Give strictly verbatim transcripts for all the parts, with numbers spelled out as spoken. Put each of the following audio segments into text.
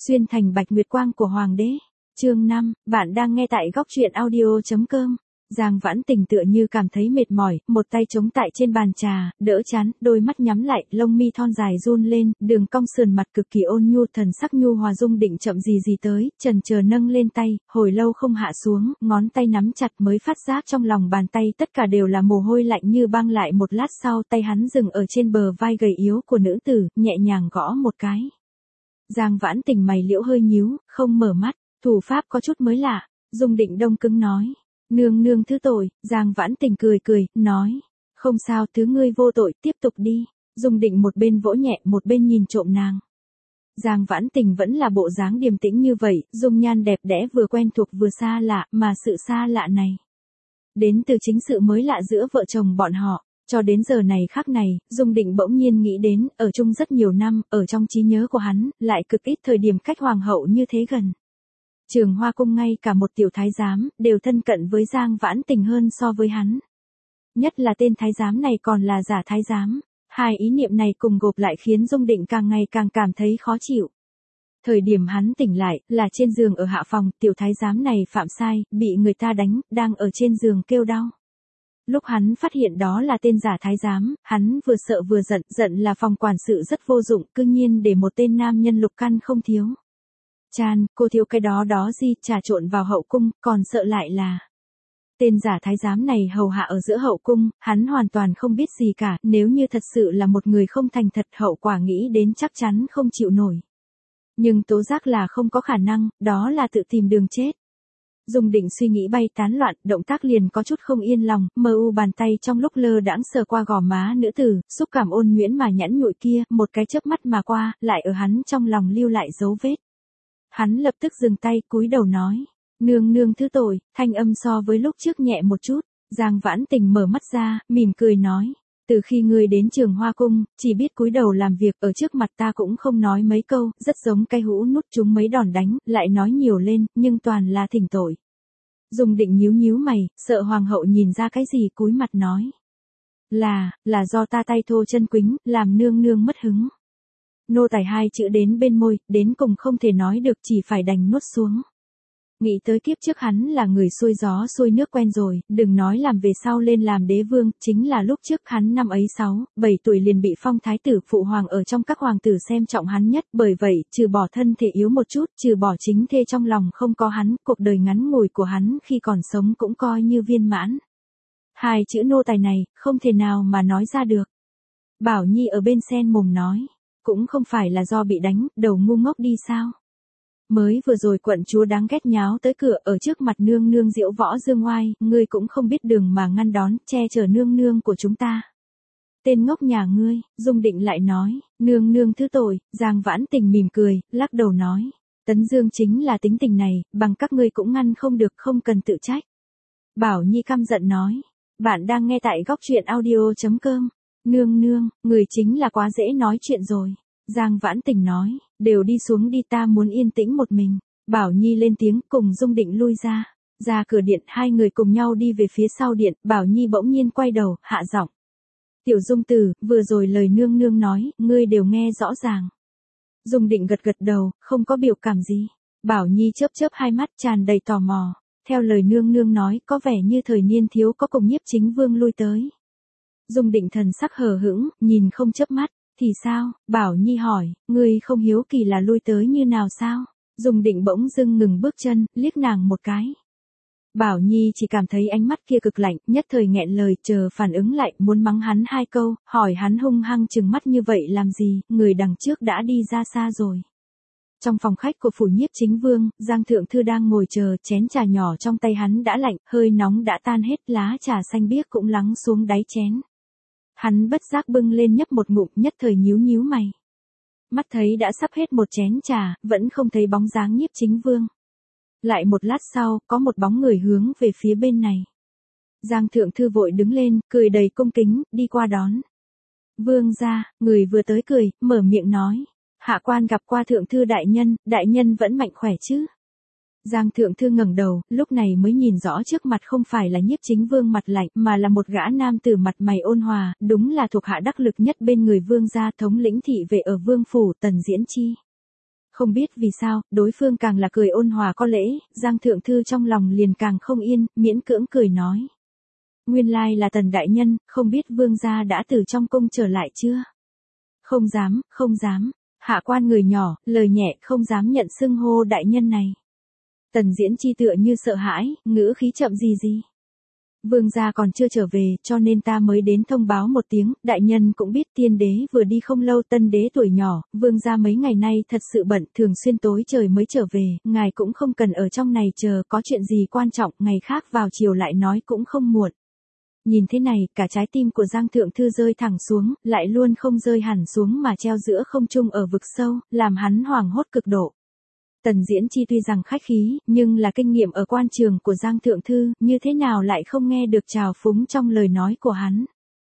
Xuyên thành bạch nguyệt quang của hoàng đế. Chương năm, bạn đang nghe tại góc truyện audio.com. Giang Vãn Tình tựa như cảm thấy mệt mỏi, một tay chống tại trên bàn trà, đỡ chán, đôi mắt nhắm lại, lông mi thon dài run lên, đường cong sườn mặt cực kỳ ôn nhu, thần sắc nhu hòa. Dung Định chậm gì gì tới, chần chờ nâng lên tay, hồi lâu không hạ xuống, ngón tay nắm chặt mới phát giác trong lòng bàn tay tất cả đều là mồ hôi lạnh như băng. Lại một lát sau, tay hắn dừng ở trên bờ vai gầy yếu của nữ tử, nhẹ nhàng gõ một cái. Giang Vãn Tình mày liễu hơi nhíu, không mở mắt, thủ pháp có chút mới lạ. Dung Định đông cứng nói, nương nương thứ tội. Giang Vãn Tình cười cười, nói, không sao, thứ ngươi vô tội, tiếp tục đi. Dung Định một bên vỗ nhẹ, một bên nhìn trộm nàng. Giang Vãn Tình vẫn là bộ dáng điềm tĩnh như vậy, dung nhan đẹp đẽ, vừa quen thuộc vừa xa lạ, mà sự xa lạ này đến từ chính sự mới lạ giữa vợ chồng bọn họ. Cho đến giờ này khắc này, Dung Định bỗng nhiên nghĩ đến, ở chung rất nhiều năm, ở trong trí nhớ của hắn, lại cực ít thời điểm cách hoàng hậu như thế gần. Trường Hoa Cung ngay cả một tiểu thái giám, đều thân cận với Giang Vãn Tình hơn so với hắn. Nhất là tên thái giám này còn là giả thái giám. Hai ý niệm này cùng gộp lại khiến Dung Định càng ngày càng cảm thấy khó chịu. Thời điểm hắn tỉnh lại, là trên giường ở hạ phòng, tiểu thái giám này phạm sai, bị người ta đánh, đang ở trên giường kêu đau. Lúc hắn phát hiện đó là tên giả thái giám, hắn vừa sợ vừa giận, giận là phòng quản sự rất vô dụng, cư nhiên để một tên nam nhân lục căn không thiếu. Chan, cô thiếu cái đó đó gì, trà trộn vào hậu cung, còn sợ lại là tên giả thái giám này hầu hạ ở giữa hậu cung, hắn hoàn toàn không biết gì cả, nếu như thật sự là một người không thành thật, hậu quả nghĩ đến chắc chắn không chịu nổi. Nhưng tố giác là không có khả năng, đó là tự tìm đường chết. Dung Định suy nghĩ bay tán loạn, động tác liền có chút không yên lòng, mơ u bàn tay trong lúc lơ đãng sờ qua gò má nữ tử, xúc cảm ôn nhuyễn mà nhẵn nhụi kia, một cái chớp mắt mà qua, lại ở hắn trong lòng lưu lại dấu vết. Hắn lập tức dừng tay, cúi đầu nói, nương nương thứ tội, thanh âm so với lúc trước nhẹ một chút. Giang Vãn Tình mở mắt ra, mỉm cười nói, từ khi ngươi đến Trường Hoa Cung, chỉ biết cúi đầu làm việc, ở trước mặt ta cũng không nói mấy câu, rất giống cái hũ nút chúng mấy đòn đánh, lại nói nhiều lên, nhưng toàn là thỉnh tội. Dung Định nhíu nhíu mày, sợ hoàng hậu nhìn ra cái gì, cúi mặt nói, là, là do ta tay thô chân quĩnh, làm nương nương mất hứng. Nô tài hai chữ đến bên môi, đến cùng không thể nói được, chỉ phải đành nuốt xuống. Nghĩ tới kiếp trước hắn là người xuôi gió xuôi nước quen rồi, đừng nói làm về sau lên làm đế vương, chính là lúc trước hắn năm ấy sáu, bảy tuổi liền bị phong thái tử, phụ hoàng ở trong các hoàng tử xem trọng hắn nhất, bởi vậy, trừ bỏ thân thể yếu một chút, trừ bỏ chính thê trong lòng không có hắn, cuộc đời ngắn ngủi của hắn khi còn sống cũng coi như viên mãn. Hai chữ nô tài này, không thể nào mà nói ra được. Bảo Nhi ở bên sen mồm nói, cũng không phải là do bị đánh, đầu ngu ngốc đi sao? Mới vừa rồi quận chúa đáng ghét nháo tới cửa, ở trước mặt nương nương diễu võ dương oai, ngươi cũng không biết đường mà ngăn đón, che chở nương nương của chúng ta. Tên ngốc nhà ngươi. Dung Định lại nói, nương nương thứ tội. Giang Vãn Tình mỉm cười, lắc đầu nói, Tấn Dương chính là tính tình này, bằng các ngươi cũng ngăn không được, không cần tự trách. Bảo Nhi căm giận nói, bạn đang nghe tại góc truyện audio.com. Nương nương, người chính là quá dễ nói chuyện rồi. Giang Vãn Tình nói, đều đi xuống đi, ta muốn yên tĩnh một mình. Bảo Nhi lên tiếng, cùng Dung Định lui ra. Ra cửa điện, hai người cùng nhau đi về phía sau điện, Bảo Nhi bỗng nhiên quay đầu, hạ giọng. Tiểu Dung Tử, vừa rồi lời nương nương nói, ngươi đều nghe rõ ràng. Dung Định gật gật đầu, không có biểu cảm gì. Bảo Nhi chớp chớp hai mắt, tràn đầy tò mò. Theo lời nương nương nói, có vẻ như thời niên thiếu có cùng Nhiếp Chính Vương lui tới. Dung Định thần sắc hờ hững, nhìn không chớp mắt. Thì sao? Bảo Nhi hỏi, ngươi không hiếu kỳ là lui tới như nào sao? Dung Định bỗng dưng ngừng bước chân, liếc nàng một cái. Bảo Nhi chỉ cảm thấy ánh mắt kia cực lạnh, nhất thời nghẹn lời, chờ phản ứng lại, muốn mắng hắn hai câu, hỏi hắn hung hăng chừng mắt như vậy làm gì, người đằng trước đã đi ra xa rồi. Trong phòng khách của phủ Nhiếp Chính Vương, Giang Thượng Thư đang ngồi chờ, chén trà nhỏ trong tay hắn đã lạnh, hơi nóng đã tan hết, lá trà xanh biếc cũng lắng xuống đáy chén. Hắn bất giác bưng lên nhấp một ngụm, nhất thời nhíu nhíu mày. Mắt thấy đã sắp hết một chén trà, vẫn không thấy bóng dáng Nhiếp Chính Vương. Lại một lát sau, có một bóng người hướng về phía bên này. Giang Thượng Thư vội đứng lên, cười đầy cung kính, đi qua đón. Vương gia, người vừa tới cười, mở miệng nói. Hạ quan gặp qua Thượng Thư đại nhân, đại nhân vẫn mạnh khỏe chứ? Giang Thượng Thư ngẩng đầu, lúc này mới nhìn rõ trước mặt không phải là Nhiếp Chính Vương mặt lạnh, mà là một gã nam tử mặt mày ôn hòa, đúng là thuộc hạ đắc lực nhất bên người vương gia, thống lĩnh thị vệ ở vương phủ, Tần Diễn Chi. Không biết vì sao, đối phương càng là cười ôn hòa có lễ, Giang Thượng Thư trong lòng liền càng không yên, miễn cưỡng cười nói. Nguyên lai là Tần đại nhân, không biết vương gia đã từ trong cung trở lại chưa? Không dám, không dám. Hạ quan người nhỏ, lời nhẹ, không dám nhận xưng hô đại nhân này. Tần Diễn Chi tựa như sợ hãi, ngữ khí chậm gì gì. Vương gia còn chưa trở về, cho nên ta mới đến thông báo một tiếng, đại nhân cũng biết tiên đế vừa đi không lâu, tân đế tuổi nhỏ, vương gia mấy ngày nay thật sự bận, thường xuyên tối trời mới trở về, ngài cũng không cần ở trong này chờ, có chuyện gì quan trọng, ngày khác vào chiều lại nói cũng không muộn. Nhìn thế này, cả trái tim của Giang Thượng Thư rơi thẳng xuống, lại luôn không rơi hẳn xuống mà treo giữa không trung ở vực sâu, làm hắn hoảng hốt cực độ. Tần Diễn Chi tuy rằng khách khí, nhưng là kinh nghiệm ở quan trường của Giang Thượng Thư, như thế nào lại không nghe được trào phúng trong lời nói của hắn.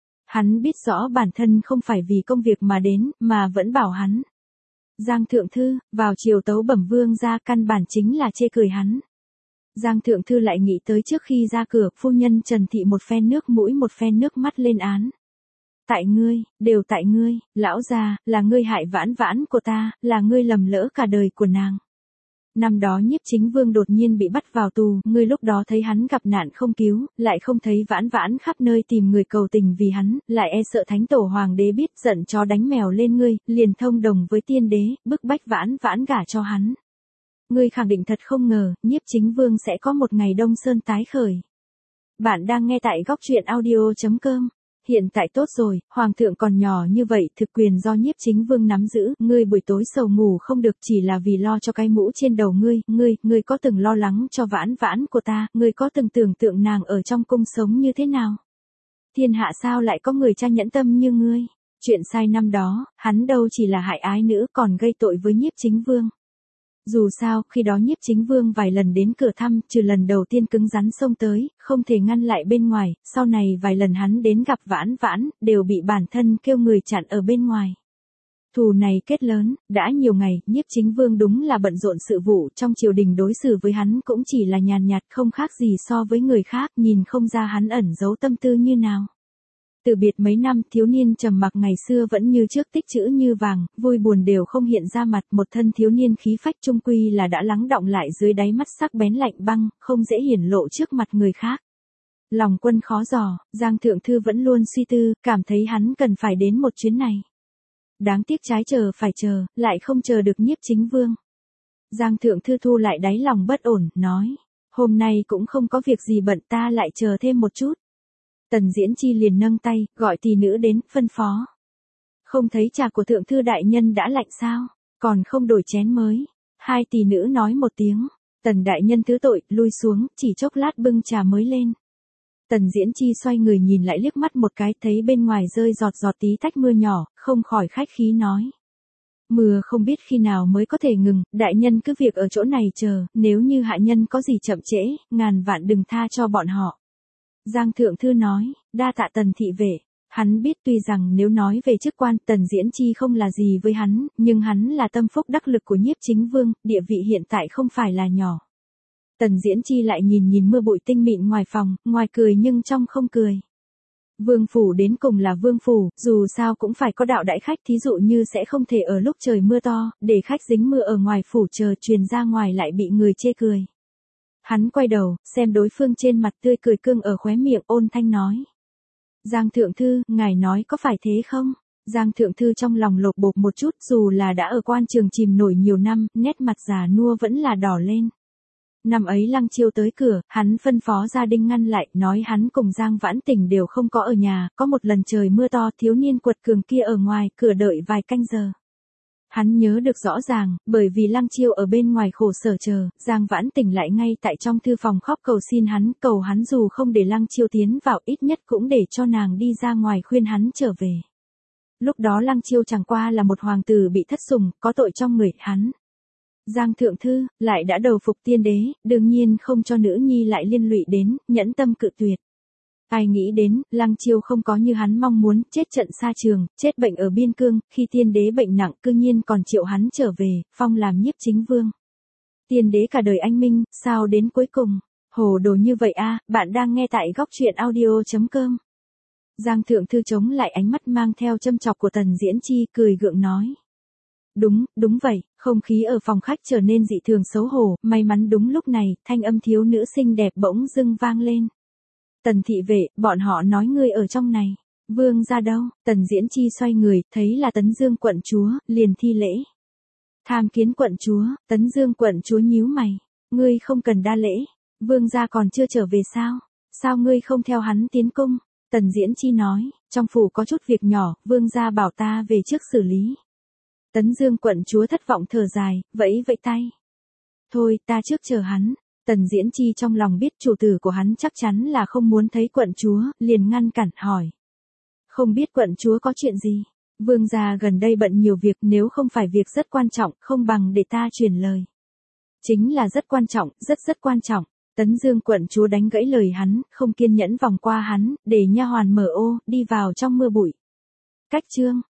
Hắn biết rõ bản thân không phải vì công việc mà đến, mà vẫn bảo hắn. Giang Thượng Thư, vào chiều tấu bẩm vương gia căn bản chính là chê cười hắn. Giang Thượng Thư lại nghĩ tới trước khi ra cửa, phu nhân Trần Thị một phen nước mũi một phen nước mắt lên án. Tại ngươi, đều tại ngươi, lão già, là ngươi hại Vãn Vãn của ta, là ngươi lầm lỡ cả đời của nàng. Năm đó Nhiếp Chính Vương đột nhiên bị bắt vào tù, ngươi lúc đó thấy hắn gặp nạn không cứu, lại không thấy Vãn Vãn khắp nơi tìm người cầu tình vì hắn, lại e sợ Thánh Tổ Hoàng đế biết giận chó đánh mèo lên ngươi, liền thông đồng với tiên đế, bức bách Vãn Vãn gả cho hắn. Ngươi khẳng định thật không ngờ, Nhiếp Chính Vương sẽ có một ngày Đông Sơn tái khởi. Bạn đang nghe tại góc truyện audio chấm com. Hiện tại tốt rồi, Hoàng thượng còn nhỏ như vậy, thực quyền do Nhiếp Chính Vương nắm giữ, ngươi buổi tối sầu ngủ không được chỉ là vì lo cho cái mũ trên đầu ngươi, ngươi, ngươi có từng lo lắng cho Vãn Vãn của ta, ngươi có từng tưởng tượng nàng ở trong cung sống như thế nào? Thiên hạ sao lại có người cha nhẫn tâm như ngươi? Chuyện sai năm đó, hắn đâu chỉ là hại ái nữ còn gây tội với Nhiếp Chính Vương. Dù sao, khi đó Nhiếp Chính Vương vài lần đến cửa thăm, trừ lần đầu tiên cứng rắn xông tới, không thể ngăn lại bên ngoài, sau này vài lần hắn đến gặp Vãn Vãn, đều bị bản thân kêu người chặn ở bên ngoài. Thù này kết lớn, đã nhiều ngày, Nhiếp Chính Vương đúng là bận rộn sự vụ, trong triều đình đối xử với hắn cũng chỉ là nhàn nhạt không khác gì so với người khác, nhìn không ra hắn ẩn giấu tâm tư như nào. Từ biệt mấy năm, thiếu niên trầm mặc ngày xưa vẫn như trước tích chữ như vàng, vui buồn đều không hiện ra mặt, một thân thiếu niên khí phách trung quy là đã lắng đọng lại dưới đáy mắt sắc bén lạnh băng, không dễ hiển lộ trước mặt người khác. Lòng quân khó dò, Giang Thượng Thư vẫn luôn suy tư, cảm thấy hắn cần phải đến một chuyến này. Đáng tiếc trái chờ phải chờ, lại không chờ được Nhiếp Chính Vương. Giang Thượng Thư thu lại đáy lòng bất ổn, nói, hôm nay cũng không có việc gì bận, ta lại chờ thêm một chút. Tần Diễn Chi liền nâng tay, gọi tỷ nữ đến, phân phó. Không thấy trà của Thượng Thư đại nhân đã lạnh sao, còn không đổi chén mới. Hai tỷ nữ nói một tiếng, Tần đại nhân thứ tội, lui xuống, chỉ chốc lát bưng trà mới lên. Tần Diễn Chi xoay người nhìn lại liếc mắt một cái, thấy bên ngoài rơi giọt giọt tí tách mưa nhỏ, không khỏi khách khí nói. Mưa không biết khi nào mới có thể ngừng, đại nhân cứ việc ở chỗ này chờ, nếu như hạ nhân có gì chậm trễ, ngàn vạn đừng tha cho bọn họ. Giang Thượng Thư nói, đa tạ Tần thị vệ. Hắn biết tuy rằng nếu nói về chức quan Tần Diễn Chi không là gì với hắn, nhưng hắn là tâm phúc đắc lực của Nhiếp Chính Vương, địa vị hiện tại không phải là nhỏ. Tần Diễn Chi lại nhìn nhìn mưa bụi tinh mịn ngoài phòng, ngoài cười nhưng trong không cười. Vương phủ đến cùng là vương phủ, dù sao cũng phải có đạo đại khách, thí dụ như sẽ không thể ở lúc trời mưa to, để khách dính mưa ở ngoài phủ chờ truyền ra ngoài lại bị người chê cười. Hắn quay đầu, xem đối phương trên mặt tươi cười cương ở khóe miệng, ôn thanh nói. Giang Thượng Thư, ngài nói có phải thế không? Giang Thượng Thư trong lòng lột bột một chút, dù là đã ở quan trường chìm nổi nhiều năm, nét mặt già nua vẫn là đỏ lên. Năm ấy Lăng Chiêu tới cửa, hắn phân phó gia đình ngăn lại, nói hắn cùng Giang Vãn Tình đều không có ở nhà, có một lần trời mưa to, thiếu niên quật cường kia ở ngoài cửa đợi vài canh giờ. Hắn nhớ được rõ ràng, bởi vì Lăng Chiêu ở bên ngoài khổ sở chờ, Giang Vãn Tình lại ngay tại trong thư phòng khóc cầu xin hắn, cầu hắn dù không để Lăng Chiêu tiến vào, ít nhất cũng để cho nàng đi ra ngoài khuyên hắn trở về. Lúc đó Lăng Chiêu chẳng qua là một hoàng tử bị thất sủng, có tội trong người hắn. Giang Thượng Thư, lại đã đầu phục tiên đế, đương nhiên không cho nữ nhi lại liên lụy đến, nhẫn tâm cự tuyệt. Ai nghĩ đến, Lăng Chiêu không có như hắn mong muốn, chết trận xa trường, chết bệnh ở biên cương, khi tiên đế bệnh nặng cư nhiên còn triệu hắn trở về, phong làm Nhiếp Chính Vương. Tiên đế cả đời anh minh, sao đến cuối cùng, hồ đồ như vậy a? Bạn đang nghe tại góc truyện audio chấm com. Giang Thượng Thư chống lại ánh mắt mang theo châm chọc của Tần Diễn Chi, cười gượng nói. Đúng, đúng vậy, không khí ở phòng khách trở nên dị thường xấu hổ, may mắn đúng lúc này, thanh âm thiếu nữ xinh đẹp bỗng dưng vang lên. Tần thị vệ, bọn họ nói ngươi ở trong này. Vương gia đâu? Tần Diễn Chi xoay người, thấy là Tấn Dương quận chúa, liền thi lễ. Tham kiến quận chúa. Tấn Dương quận chúa nhíu mày. Ngươi không cần đa lễ. Vương gia còn chưa trở về sao? Sao ngươi không theo hắn tiến cung? Tần Diễn Chi nói, trong phủ có chút việc nhỏ, vương gia bảo ta về trước xử lý. Tấn Dương quận chúa thất vọng thở dài, vẫy vẫy tay. Thôi, ta trước chờ hắn. Tần Diễn Chi trong lòng biết chủ tử của hắn chắc chắn là không muốn thấy quận chúa, liền ngăn cản hỏi. Không biết quận chúa có chuyện gì? Vương gia gần đây bận nhiều việc, nếu không phải việc rất quan trọng, không bằng để ta truyền lời. Chính là rất quan trọng, rất rất quan trọng. Tấn Dương quận chúa đánh gãy lời hắn, không kiên nhẫn vòng qua hắn, để nha hoàn mở ô, đi vào trong mưa bụi. Cách chương